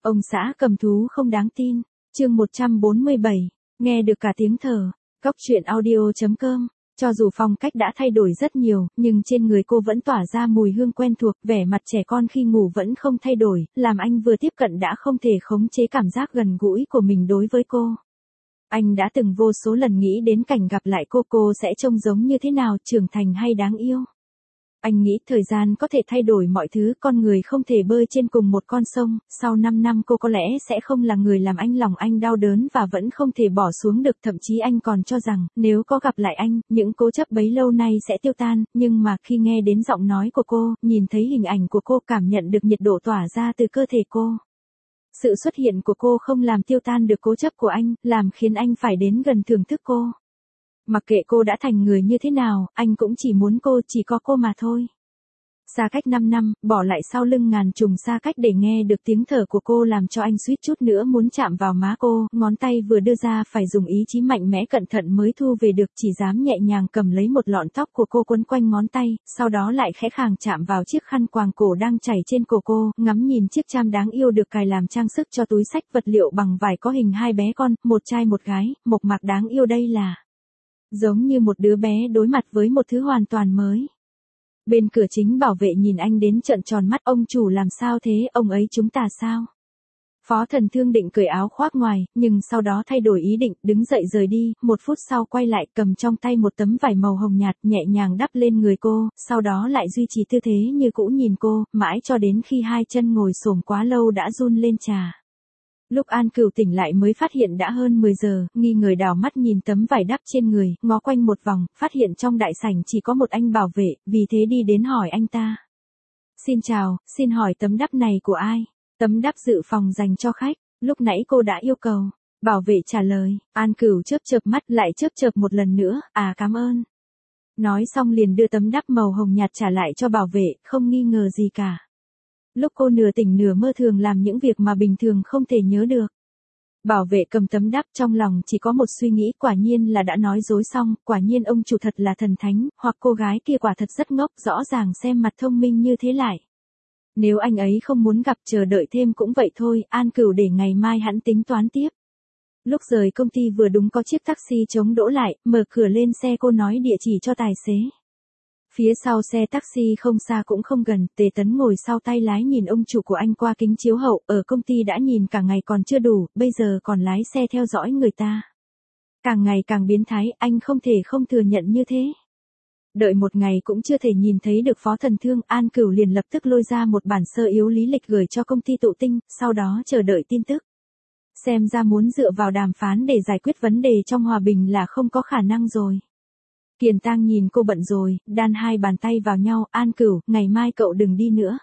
Ông xã cầm thú không đáng tin. Chương 147. Nghe được cả tiếng thở. Cóc truyện audio.com. Cho dù phong cách đã thay đổi rất nhiều, nhưng trên người cô vẫn tỏa ra mùi hương quen thuộc, vẻ mặt trẻ con khi ngủ vẫn không thay đổi, làm anh vừa tiếp cận đã không thể khống chế cảm giác gần gũi của mình đối với cô. Anh đã từng vô số lần nghĩ đến cảnh gặp lại cô sẽ trông giống như thế nào, trưởng thành hay đáng yêu. Anh nghĩ thời gian có thể thay đổi mọi thứ, con người không thể bơi trên cùng một con sông, sau 5 năm cô có lẽ sẽ không là người làm lòng anh đau đớn và vẫn không thể bỏ xuống được, thậm chí anh còn cho rằng, nếu có gặp lại anh, những cố chấp bấy lâu nay sẽ tiêu tan, nhưng mà khi nghe đến giọng nói của cô, nhìn thấy hình ảnh của cô, cảm nhận được nhiệt độ tỏa ra từ cơ thể cô. Sự xuất hiện của cô không làm tiêu tan được cố chấp của anh, làm khiến anh phải đến gần thưởng thức cô. Mặc kệ cô đã thành người như thế nào, anh cũng chỉ muốn cô, chỉ có cô mà thôi. Xa cách 5 năm, bỏ lại sau lưng ngàn trùng xa cách để nghe được tiếng thở của cô làm cho anh suýt chút nữa muốn chạm vào má cô, ngón tay vừa đưa ra phải dùng ý chí mạnh mẽ cẩn thận mới thu về được, chỉ dám nhẹ nhàng cầm lấy một lọn tóc của cô quấn quanh ngón tay, sau đó lại khẽ khàng chạm vào chiếc khăn quàng cổ đang chảy trên cổ cô, ngắm nhìn chiếc cham đáng yêu được cài làm trang sức cho túi xách vật liệu bằng vải có hình hai bé con, một trai một gái, mộc mạc đáng yêu, đây là giống như một đứa bé đối mặt với một thứ hoàn toàn mới. Bên cửa chính bảo vệ nhìn anh đến trợn tròn mắt, ông chủ làm sao thế, ông ấy chúng ta sao? Phó Thần Thương định cởi áo khoác ngoài, nhưng sau đó thay đổi ý định, đứng dậy rời đi, 1 phút sau quay lại cầm trong tay một tấm vải màu hồng nhạt nhẹ nhàng đắp lên người cô, sau đó lại duy trì tư thế như cũ nhìn cô, mãi cho đến khi hai chân ngồi xổm quá lâu đã run lên trà. Lúc An Cửu tỉnh lại mới phát hiện đã hơn 10 giờ, nghi ngờ đảo mắt nhìn tấm vải đắp trên người, ngó quanh một vòng, phát hiện trong đại sảnh chỉ có một anh bảo vệ, vì thế đi đến hỏi anh ta. Xin chào, xin hỏi tấm đắp này của ai? Tấm đắp dự phòng dành cho khách, lúc nãy cô đã yêu cầu. Bảo vệ trả lời, An Cửu chớp chớp mắt lại chớp chớp một lần nữa, cảm ơn. Nói xong liền đưa tấm đắp màu hồng nhạt trả lại cho bảo vệ, không nghi ngờ gì cả. Lúc cô nửa tỉnh nửa mơ thường làm những việc mà bình thường không thể nhớ được. Bảo vệ cầm tấm đắp trong lòng chỉ có một suy nghĩ, quả nhiên là đã nói dối xong, quả nhiên ông chủ thật là thần thánh, hoặc cô gái kia quả thật rất ngốc, rõ ràng xem mặt thông minh như thế lại. Nếu anh ấy không muốn gặp, chờ đợi thêm cũng vậy thôi, An Cửu để ngày mai hắn tính toán tiếp. Lúc rời công ty vừa đúng có chiếc taxi chống đỗ lại, mở cửa lên xe cô nói địa chỉ cho tài xế. Phía sau xe taxi không xa cũng không gần, Tề Tấn ngồi sau tay lái nhìn ông chủ của anh qua kính chiếu hậu, ở công ty đã nhìn cả ngày còn chưa đủ, bây giờ còn lái xe theo dõi người ta. Càng ngày càng biến thái, anh không thể không thừa nhận như thế. Đợi một ngày cũng chưa thể nhìn thấy được Phó Thần Thương, An Cửu liền lập tức lôi ra một bản sơ yếu lý lịch gửi cho công ty Tụ Tinh, sau đó chờ đợi tin tức. Xem ra muốn dựa vào đàm phán để giải quyết vấn đề trong hòa bình là không có khả năng rồi. Kiền Tang nhìn cô bận rồi, đan hai bàn tay vào nhau, An Cửu, ngày mai cậu đừng đi nữa.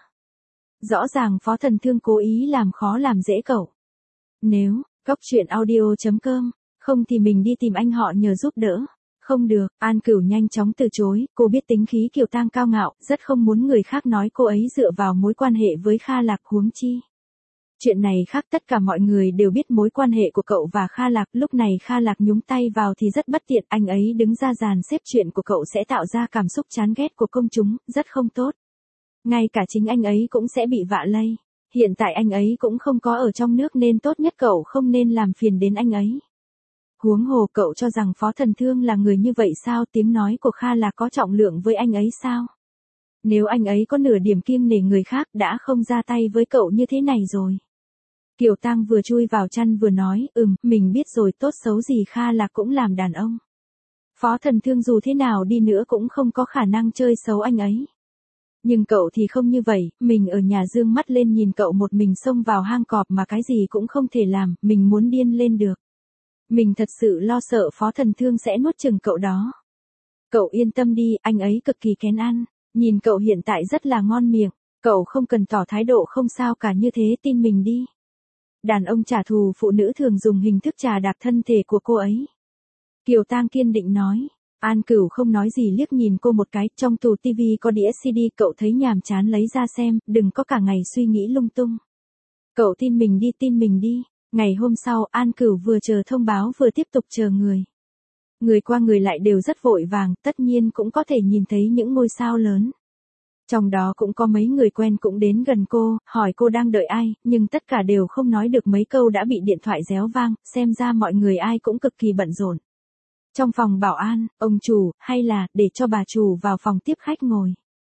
Rõ ràng Phó Thần Thương cố ý làm khó làm dễ cậu. Nếu, cóc truyện audio.com, không thì mình đi tìm anh họ nhờ giúp đỡ. Không được, An Cửu nhanh chóng từ chối, cô biết tính khí Kiều Tang cao ngạo, rất không muốn người khác nói cô ấy dựa vào mối quan hệ với Kha Lạc, huống chi. Chuyện này khác, tất cả mọi người đều biết mối quan hệ của cậu và Kha Lạc, lúc này Kha Lạc nhúng tay vào thì rất bất tiện, anh ấy đứng ra dàn xếp chuyện của cậu sẽ tạo ra cảm xúc chán ghét của công chúng, rất không tốt. Ngay cả chính anh ấy cũng sẽ bị vạ lây. Hiện tại anh ấy cũng không có ở trong nước nên tốt nhất cậu không nên làm phiền đến anh ấy. Huống hồ cậu cho rằng Phó Thần Thương là người như vậy sao, tiếng nói của Kha Lạc có trọng lượng với anh ấy sao? Nếu anh ấy có nửa điểm kiêng nể người khác đã không ra tay với cậu như thế này rồi. Kiều Tang vừa chui vào chăn vừa nói, mình biết rồi, tốt xấu gì Kha Lạc cũng làm đàn ông. Phó Thần Thương dù thế nào đi nữa cũng không có khả năng chơi xấu anh ấy. Nhưng cậu thì không như vậy, mình ở nhà dương mắt lên nhìn cậu một mình xông vào hang cọp mà cái gì cũng không thể làm, mình muốn điên lên được. Mình thật sự lo sợ Phó Thần Thương sẽ nuốt chửng cậu đó. Cậu yên tâm đi, anh ấy cực kỳ kén ăn, nhìn cậu hiện tại rất là ngon miệng, cậu không cần tỏ thái độ không sao cả, như thế tin mình đi. Đàn ông trả thù phụ nữ thường dùng hình thức trà đạp thân thể của cô ấy. Kiều Tang kiên định nói. An Cửu không nói gì, liếc nhìn cô một cái, trong tủ tivi có đĩa CD, cậu thấy nhàm chán lấy ra xem, đừng có cả ngày suy nghĩ lung tung. Cậu tin mình đi. Ngày hôm sau, An Cửu vừa chờ thông báo vừa tiếp tục chờ người. Người qua người lại đều rất vội vàng, tất nhiên cũng có thể nhìn thấy những ngôi sao lớn. Trong đó cũng có mấy người quen cũng đến gần cô, hỏi cô đang đợi ai, nhưng tất cả đều không nói được mấy câu đã bị điện thoại réo vang, xem ra mọi người ai cũng cực kỳ bận rộn. Trong phòng bảo an, ông chủ, hay là, để cho bà chủ vào phòng tiếp khách ngồi.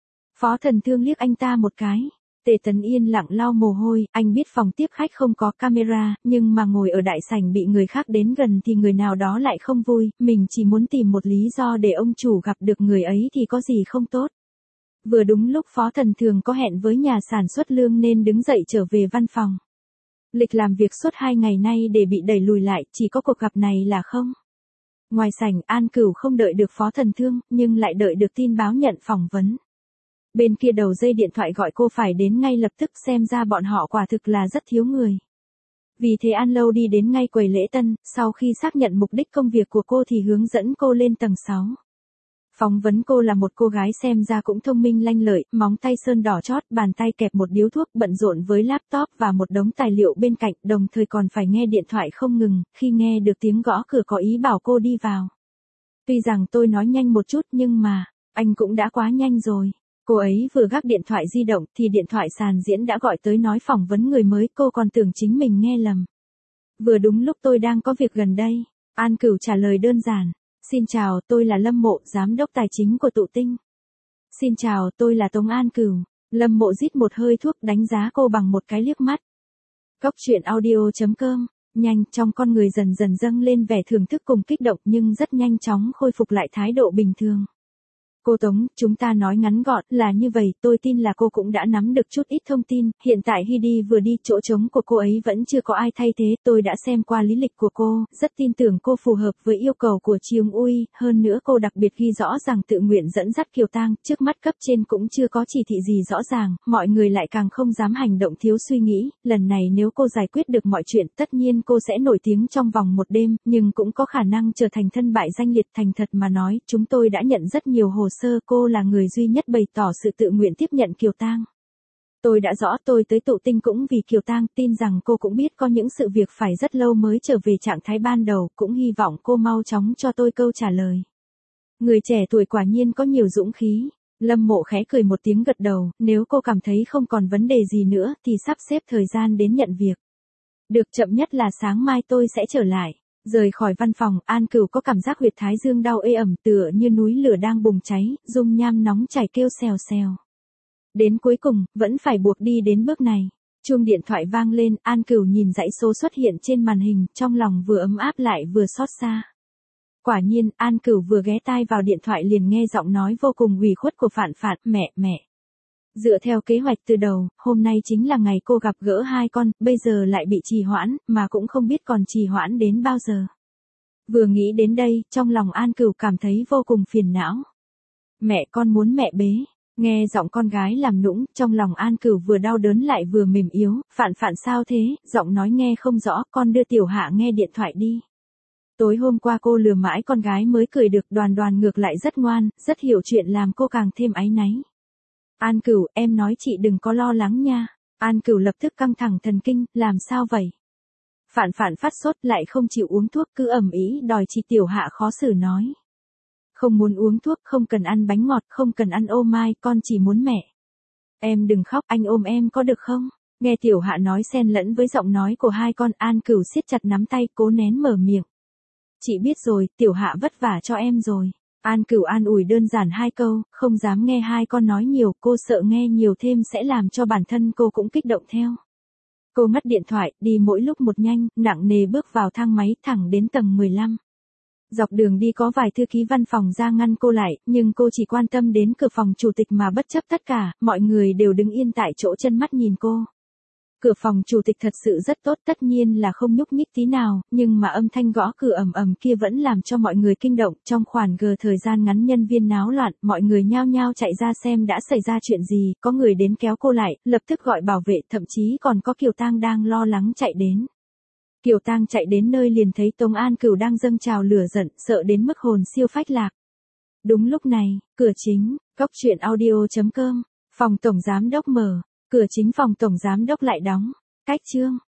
Phó Thần Thương liếc anh ta một cái. Tề Tấn yên lặng lau mồ hôi, anh biết phòng tiếp khách không có camera, nhưng mà ngồi ở đại sảnh bị người khác đến gần thì người nào đó lại không vui, mình chỉ muốn tìm một lý do để ông chủ gặp được người ấy thì có gì không tốt. Vừa đúng lúc Phó Thần Thường có hẹn với nhà sản xuất lương nên đứng dậy trở về văn phòng. Lịch làm việc suốt 2 ngày nay để bị đẩy lùi lại, chỉ có cuộc gặp này là không. Ngoài sảnh, An Cửu không đợi được Phó Thần Thương, nhưng lại đợi được tin báo nhận phỏng vấn. Bên kia đầu dây điện thoại gọi cô phải đến ngay lập tức, xem ra bọn họ quả thực là rất thiếu người. Vì thế An Lâu đi đến ngay quầy lễ tân, sau khi xác nhận mục đích công việc của cô thì hướng dẫn cô lên tầng 6. Phỏng vấn cô là một cô gái xem ra cũng thông minh lanh lợi, móng tay sơn đỏ chót, bàn tay kẹp một điếu thuốc, bận rộn với laptop và một đống tài liệu bên cạnh, đồng thời còn phải nghe điện thoại không ngừng, khi nghe được tiếng gõ cửa có ý bảo cô đi vào. Tuy rằng tôi nói nhanh một chút nhưng mà, anh cũng đã quá nhanh rồi. Cô ấy vừa gác điện thoại di động thì điện thoại sàn diễn đã gọi tới nói phỏng vấn người mới, cô còn tưởng chính mình nghe lầm. Vừa đúng lúc tôi đang có việc gần đây. An Cửu trả lời đơn giản. Xin chào, tôi là Lâm Mộ, giám đốc tài chính của Tụ Tinh. Xin chào, tôi là Tống An Cửu. Lâm Mộ rít một hơi thuốc, đánh giá cô bằng một cái liếc mắt. Cốc truyện audio.com. Nhanh, trong con người dần dần dâng lên vẻ thưởng thức cùng kích động nhưng rất nhanh chóng khôi phục lại thái độ bình thường. Cô Tống, chúng ta nói ngắn gọn là như vậy, tôi tin là cô cũng đã nắm được chút ít thông tin, hiện tại Heidi vừa đi, chỗ trống của cô ấy vẫn chưa có ai thay thế, tôi đã xem qua lý lịch của cô, rất tin tưởng cô phù hợp với yêu cầu của Chiung Ui, hơn nữa cô đặc biệt ghi rõ rằng tự nguyện dẫn dắt Kiều Tang, trước mắt cấp trên cũng chưa có chỉ thị gì rõ ràng, mọi người lại càng không dám hành động thiếu suy nghĩ, lần này nếu cô giải quyết được mọi chuyện, tất nhiên cô sẽ nổi tiếng trong vòng một đêm, nhưng cũng có khả năng trở thành thân bại danh liệt. Thành thật mà nói, chúng tôi đã nhận rất nhiều hồ sơ, cô là người duy nhất bày tỏ sự tự nguyện tiếp nhận Kiều Tang. Tôi đã rõ, tôi tới Tụ Tinh cũng vì Kiều Tang, tin rằng cô cũng biết có những sự việc phải rất lâu mới trở về trạng thái ban đầu, cũng hy vọng cô mau chóng cho tôi câu trả lời. Người trẻ tuổi quả nhiên có nhiều dũng khí. Lâm Mộ khẽ cười một tiếng gật đầu, nếu cô cảm thấy không còn vấn đề gì nữa thì sắp xếp thời gian đến nhận việc. Được, chậm nhất là sáng mai tôi sẽ trở lại. Rời khỏi văn phòng, An Cửu có cảm giác huyệt thái dương đau ê ẩm, tựa như núi lửa đang bùng cháy, dung nham nóng chảy kêu xèo xèo. Đến cuối cùng, vẫn phải buộc đi đến bước này. Chuông điện thoại vang lên, An Cửu nhìn dãy số xuất hiện trên màn hình, trong lòng vừa ấm áp lại vừa xót xa. Quả nhiên, An Cửu vừa ghé tai vào điện thoại liền nghe giọng nói vô cùng ủy khuất của Phạn Phạn, mẹ. Dựa theo kế hoạch từ đầu, hôm nay chính là ngày cô gặp gỡ hai con, bây giờ lại bị trì hoãn, mà cũng không biết còn trì hoãn đến bao giờ. Vừa nghĩ đến đây, trong lòng An Cửu cảm thấy vô cùng phiền não. Mẹ, con muốn mẹ bế. Nghe giọng con gái làm nũng, trong lòng An Cửu vừa đau đớn lại vừa mềm yếu, Phạn sao thế, giọng nói nghe không rõ, con đưa Tiểu Hạ nghe điện thoại đi. Tối hôm qua cô lừa mãi con gái mới cười được, Đoàn ngược lại rất ngoan, rất hiểu chuyện làm cô càng thêm áy náy. An Cửu, em nói chị đừng có lo lắng nha. An Cửu lập tức căng thẳng thần kinh, làm sao vậy? Phạn phát sốt lại không chịu uống thuốc, cứ ầm ĩ đòi chị Tiểu Hạ khó xử nói. Không muốn uống thuốc, không cần ăn bánh ngọt, không cần ăn ô mai, con chỉ muốn mẹ. Em đừng khóc, anh ôm em có được không? Nghe Tiểu Hạ nói xen lẫn với giọng nói của hai con, An Cửu siết chặt nắm tay, cố nén mở miệng. Chị biết rồi, Tiểu Hạ vất vả cho em rồi. An Cửu an ủi đơn giản hai câu, không dám nghe hai con nói nhiều, cô sợ nghe nhiều thêm sẽ làm cho bản thân cô cũng kích động theo. Cô ngắt điện thoại, đi mỗi lúc một nhanh, nặng nề bước vào thang máy thẳng đến tầng 15. Dọc đường đi có vài thư ký văn phòng ra ngăn cô lại, nhưng cô chỉ quan tâm đến cửa phòng chủ tịch mà bất chấp tất cả, mọi người đều đứng yên tại chỗ chân mắt nhìn cô. Cửa phòng chủ tịch thật sự rất tốt, tất nhiên là không nhúc nhích tí nào, nhưng mà âm thanh gõ cửa ầm ầm kia vẫn làm cho mọi người kinh động. Trong khoảng thời gian ngắn nhân viên náo loạn, mọi người nhao nhao chạy ra xem đã xảy ra chuyện gì, có người đến kéo cô lại, lập tức gọi bảo vệ, thậm chí còn có Kiều Tang đang lo lắng chạy đến. Kiều Tang chạy đến nơi liền thấy Tống An Cửu đang dâng trào lửa giận, sợ đến mức hồn siêu phách lạc. Đúng lúc này, cửa chính, Cốc truyện audio.com, phòng tổng giám đốc mở. Cửa chính phòng tổng giám đốc lại đóng. Cách chương.